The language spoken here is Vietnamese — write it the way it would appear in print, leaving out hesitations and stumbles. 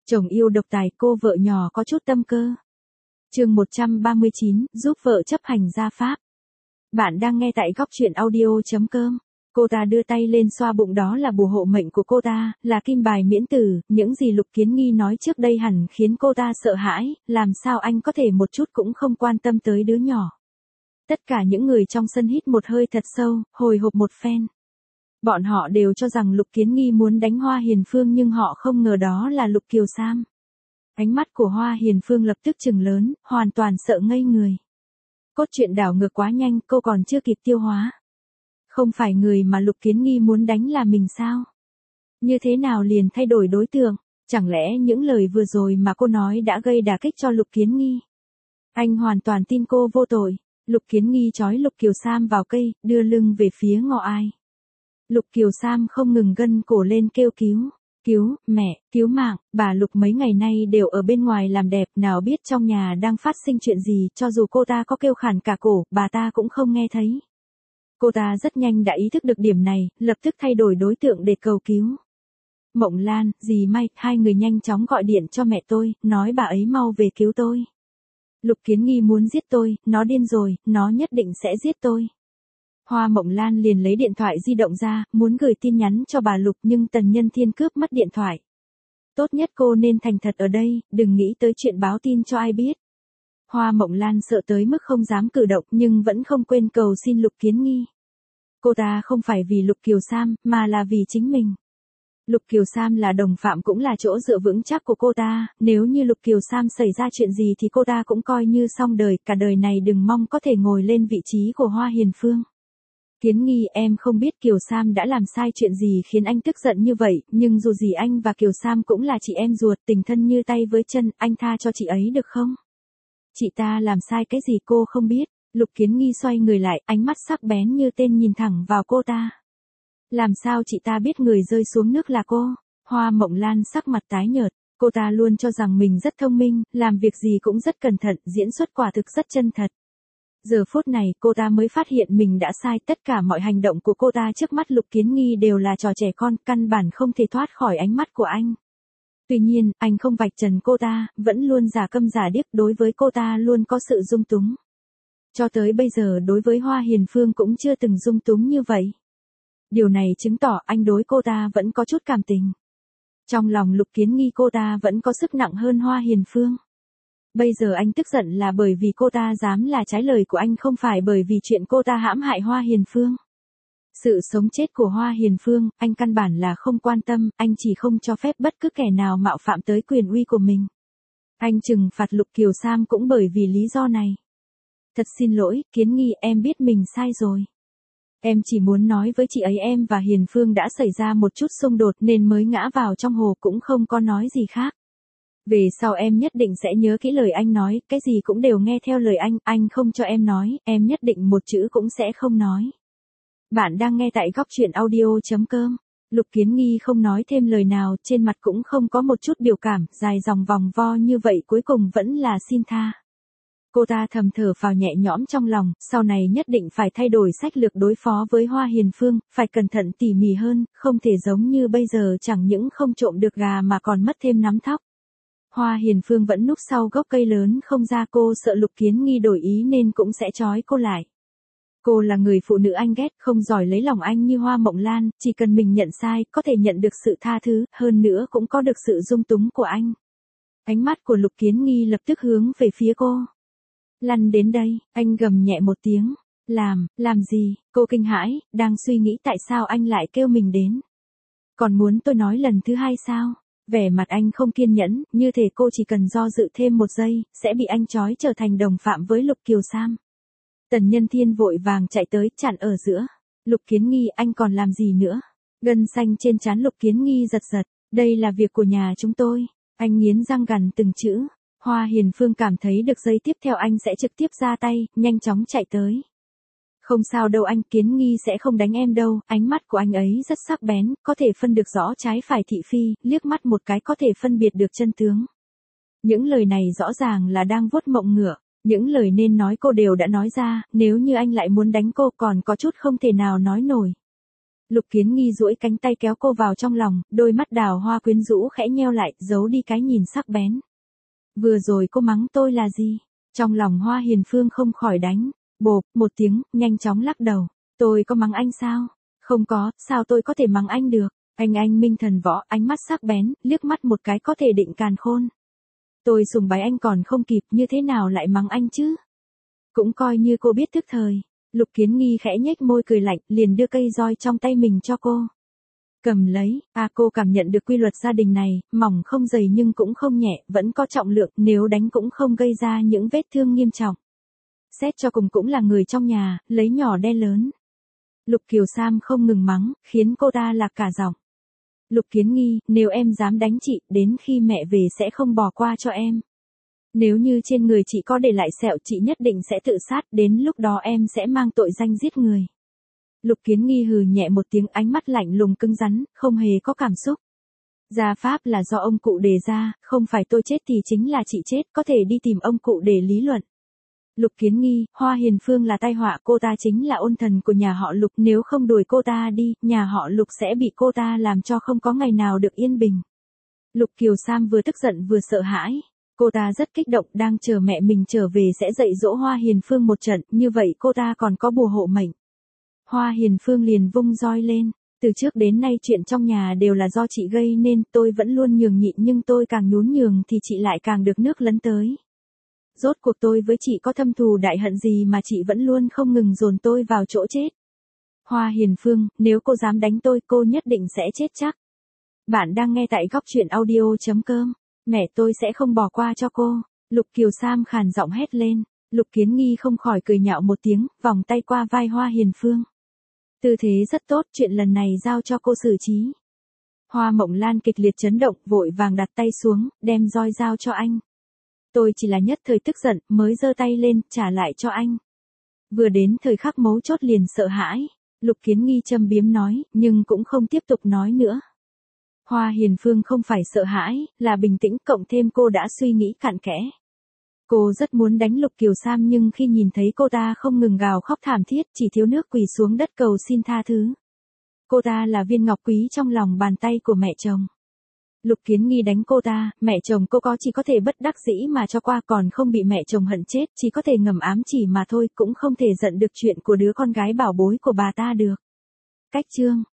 Chồng yêu độc tài, cô vợ nhỏ có chút tâm cơ. Chương 139, giúp vợ chấp hành gia pháp. Bạn đang nghe tại góc truyện audio.com. Cô ta đưa tay lên xoa bụng, đó là bùa hộ mệnh của cô ta, là kim bài miễn tử, những gì Lục Kiến Nghi nói trước đây hẳn khiến cô ta sợ hãi, làm sao anh có thể một chút cũng không quan tâm tới đứa nhỏ. Tất cả những người trong sân hít một hơi thật sâu, hồi hộp một phen. Bọn họ đều cho rằng Lục Kiến Nghi muốn đánh Hoa Hiền Phương nhưng họ không ngờ đó là Lục Kiều Sam. Ánh mắt của Hoa Hiền Phương lập tức trừng lớn, hoàn toàn sợ ngây người. Cốt truyện đảo ngược quá nhanh, cô còn chưa kịp tiêu hóa. Không phải người mà Lục Kiến Nghi muốn đánh là mình sao? Như thế nào liền thay đổi đối tượng? Chẳng lẽ những lời vừa rồi mà cô nói đã gây đả kích cho Lục Kiến Nghi? Anh hoàn toàn tin cô vô tội. Lục Kiến Nghi trói Lục Kiều Sam vào cây, đưa lưng về phía Ngọ Ai. Lục Kiều Sam không ngừng gân cổ lên kêu cứu. Cứu, mẹ, cứu mạng, bà Lục mấy ngày nay đều ở bên ngoài làm đẹp, nào biết trong nhà đang phát sinh chuyện gì, cho dù cô ta có kêu khản cả cổ, bà ta cũng không nghe thấy. Cô ta rất nhanh đã ý thức được điểm này, lập tức thay đổi đối tượng để cầu cứu. Mộng Lan, dì May, hai người nhanh chóng gọi điện cho mẹ tôi, nói bà ấy mau về cứu tôi. Lục Kiến Nghi muốn giết tôi, nó điên rồi, nó nhất định sẽ giết tôi. Hoa Mộng Lan liền lấy điện thoại di động ra, muốn gửi tin nhắn cho bà Lục nhưng Tần Nhân Thiên cướp mất điện thoại. Tốt nhất cô nên thành thật ở đây, đừng nghĩ tới chuyện báo tin cho ai biết. Hoa Mộng Lan sợ tới mức không dám cử động nhưng vẫn không quên cầu xin Lục Kiến Nghi. Cô ta không phải vì Lục Kiều Sam, mà là vì chính mình. Lục Kiều Sam là đồng phạm cũng là chỗ dựa vững chắc của cô ta, nếu như Lục Kiều Sam xảy ra chuyện gì thì cô ta cũng coi như xong đời, cả đời này đừng mong có thể ngồi lên vị trí của Hoa Hiền Phương. Kiến Nghi, em không biết Kiều Sam đã làm sai chuyện gì khiến anh tức giận như vậy, nhưng dù gì anh và Kiều Sam cũng là chị em ruột, tình thân như tay với chân, anh tha cho chị ấy được không? Chị ta làm sai cái gì cô không biết? Lục Kiến Nghi xoay người lại, ánh mắt sắc bén như tên nhìn thẳng vào cô ta. Làm sao chị ta biết người rơi xuống nước là cô? Hoa Mộng Lan sắc mặt tái nhợt, cô ta luôn cho rằng mình rất thông minh, làm việc gì cũng rất cẩn thận, diễn xuất quả thực rất chân thật. Giờ phút này cô ta mới phát hiện mình đã sai, tất cả mọi hành động của cô ta trước mắt Lục Kiến Nghi đều là trò trẻ con, căn bản không thể thoát khỏi ánh mắt của anh. Tuy nhiên, anh không vạch trần cô ta, vẫn luôn giả câm giả điếc, đối với cô ta luôn có sự dung túng. Cho tới bây giờ đối với Hoa Hiền Phương cũng chưa từng dung túng như vậy. Điều này chứng tỏ anh đối cô ta vẫn có chút cảm tình. Trong lòng Lục Kiến Nghi cô ta vẫn có sức nặng hơn Hoa Hiền Phương. Bây giờ anh tức giận là bởi vì cô ta dám là trái lời của anh, không phải bởi vì chuyện cô ta hãm hại Hoa Hiền Phương. Sự sống chết của Hoa Hiền Phương, anh căn bản là không quan tâm, anh chỉ không cho phép bất cứ kẻ nào mạo phạm tới quyền uy của mình. Anh trừng phạt Lục Kiều Sam cũng bởi vì lý do này. Thật xin lỗi, Kiến Nghi, em biết mình sai rồi. Em chỉ muốn nói với chị ấy em và Hiền Phương đã xảy ra một chút xung đột nên mới ngã vào trong hồ, cũng không có nói gì khác. Về sau em nhất định sẽ nhớ kỹ lời anh nói, cái gì cũng đều nghe theo lời anh không cho em nói, em nhất định một chữ cũng sẽ không nói. Bạn đang nghe tại góc truyện audio.com. Lục Kiến Nghi không nói thêm lời nào, trên mặt cũng không có một chút biểu cảm, dài dòng vòng vo như vậy cuối cùng vẫn là xin tha. Cô ta thầm thở phào nhẹ nhõm trong lòng, sau này nhất định phải thay đổi sách lược đối phó với Hoa Hiền Phương, phải cẩn thận tỉ mỉ hơn, không thể giống như bây giờ chẳng những không trộm được gà mà còn mất thêm nắm thóc. Hoa Hiền Phương vẫn núp sau gốc cây lớn không ra, cô sợ Lục Kiến Nghi đổi ý nên cũng sẽ trói cô lại. Cô là người phụ nữ anh ghét, không giỏi lấy lòng anh như Hoa Mộng Lan, chỉ cần mình nhận sai, có thể nhận được sự tha thứ, hơn nữa cũng có được sự dung túng của anh. Ánh mắt của Lục Kiến Nghi lập tức hướng về phía cô. Lăn đến đây, anh gầm nhẹ một tiếng. Làm gì? Cô kinh hãi, đang suy nghĩ tại sao anh lại kêu mình đến. Còn muốn tôi nói lần thứ hai sao? Vẻ mặt anh không kiên nhẫn, như thể cô chỉ cần do dự thêm một giây, sẽ bị anh trói trở thành đồng phạm với Lục Kiều Sam. Tần Nhân Thiên vội vàng chạy tới, chặn ở giữa. Lục Kiến Nghi, anh còn làm gì nữa? Gân xanh trên trán Lục Kiến Nghi giật giật, đây là việc của nhà chúng tôi. Anh nghiến răng gằn từng chữ. Hoa Hiền Phương cảm thấy được giây tiếp theo anh sẽ trực tiếp ra tay, nhanh chóng chạy tới. Không sao đâu anh, Kiến Nghi sẽ không đánh em đâu, ánh mắt của anh ấy rất sắc bén, có thể phân được rõ trái phải thị phi, liếc mắt một cái có thể phân biệt được chân tướng. Những lời này rõ ràng là đang vuốt mộng ngựa, những lời nên nói cô đều đã nói ra, nếu như anh lại muốn đánh cô còn có chút không thể nào nói nổi. Lục Kiến Nghi duỗi cánh tay kéo cô vào trong lòng, đôi mắt đào hoa quyến rũ khẽ nheo lại, giấu đi cái nhìn sắc bén. Vừa rồi cô mắng tôi là gì? Trong lòng Hoa Hiền Phương không khỏi đánh. Bộp, một tiếng, nhanh chóng lắc đầu. Tôi có mắng anh sao? Không có, sao tôi có thể mắng anh được? Anh minh thần võ, ánh mắt sắc bén, liếc mắt một cái có thể định càn khôn. Tôi sùng bái anh còn không kịp, như thế nào lại mắng anh chứ? Cũng coi như cô biết tức thời. Lục Kiến Nghi khẽ nhếch môi cười lạnh, liền đưa cây roi trong tay mình cho cô. Cầm lấy, cô cảm nhận được quy luật gia đình này, mỏng không dày nhưng cũng không nhẹ, vẫn có trọng lượng, nếu đánh cũng không gây ra những vết thương nghiêm trọng. Xét cho cùng cũng là người trong nhà, lấy nhỏ đe lớn. Lục Kiều Sam không ngừng mắng, khiến cô ta lạc cả giọng. Lục Kiến Nghi, nếu em dám đánh chị, đến khi mẹ về sẽ không bỏ qua cho em. Nếu như trên người chị có để lại sẹo, chị nhất định sẽ tự sát, đến lúc đó em sẽ mang tội danh giết người. Lục Kiến Nghi hừ nhẹ một tiếng, ánh mắt lạnh lùng cứng rắn, không hề có cảm xúc. Gia pháp là do ông cụ đề ra, không phải tôi chết thì chính là chị chết, có thể đi tìm ông cụ để lý luận. Lục Kiến Nghi, Hoa Hiền Phương là tai họa, cô ta chính là ôn thần của nhà họ Lục, nếu không đuổi cô ta đi, nhà họ Lục sẽ bị cô ta làm cho không có ngày nào được yên bình. Lục Kiều Sam vừa tức giận vừa sợ hãi. Cô ta rất kích động, đang chờ mẹ mình trở về sẽ dạy dỗ Hoa Hiền Phương một trận, như vậy cô ta còn có bùa hộ mệnh. Hoa Hiền Phương liền vung roi lên. Từ trước đến nay chuyện trong nhà đều là do chị gây nên, tôi vẫn luôn nhường nhịn nhưng tôi càng nhún nhường thì chị lại càng được nước lấn tới. Rốt cuộc tôi với chị có thâm thù đại hận gì mà chị vẫn luôn không ngừng dồn tôi vào chỗ chết. Hoa Hiền Phương, nếu cô dám đánh tôi, cô nhất định sẽ chết chắc. Bạn đang nghe tại góc truyện audio.com. Mẹ tôi sẽ không bỏ qua cho cô. Lục Kiều Sam khàn giọng hét lên. Lục Kiến Nghi không khỏi cười nhạo một tiếng, vòng tay qua vai Hoa Hiền Phương. Tư thế rất tốt, chuyện lần này giao cho cô xử trí. Hoa Mộng Lan kịch liệt chấn động, vội vàng đặt tay xuống, đem roi giao cho anh. Tôi chỉ là nhất thời tức giận, mới giơ tay lên, trả lại cho anh. Vừa đến thời khắc mấu chốt liền sợ hãi. Lục Kiến Nghi châm biếm nói, nhưng cũng không tiếp tục nói nữa. Hoa Hiền Phương không phải sợ hãi, là bình tĩnh, cộng thêm cô đã suy nghĩ cặn kẽ. Cô rất muốn đánh Lục Kiều Sam nhưng khi nhìn thấy cô ta không ngừng gào khóc thảm thiết, chỉ thiếu nước quỳ xuống đất cầu xin tha thứ. Cô ta là viên ngọc quý trong lòng bàn tay của mẹ chồng. Lục Kiến Nghi đánh cô ta, mẹ chồng cô chỉ có thể bất đắc dĩ mà cho qua, còn không bị mẹ chồng hận chết, chỉ có thể ngầm ám chỉ mà thôi, cũng không thể giận được chuyện của đứa con gái bảo bối của bà ta được. Cách chương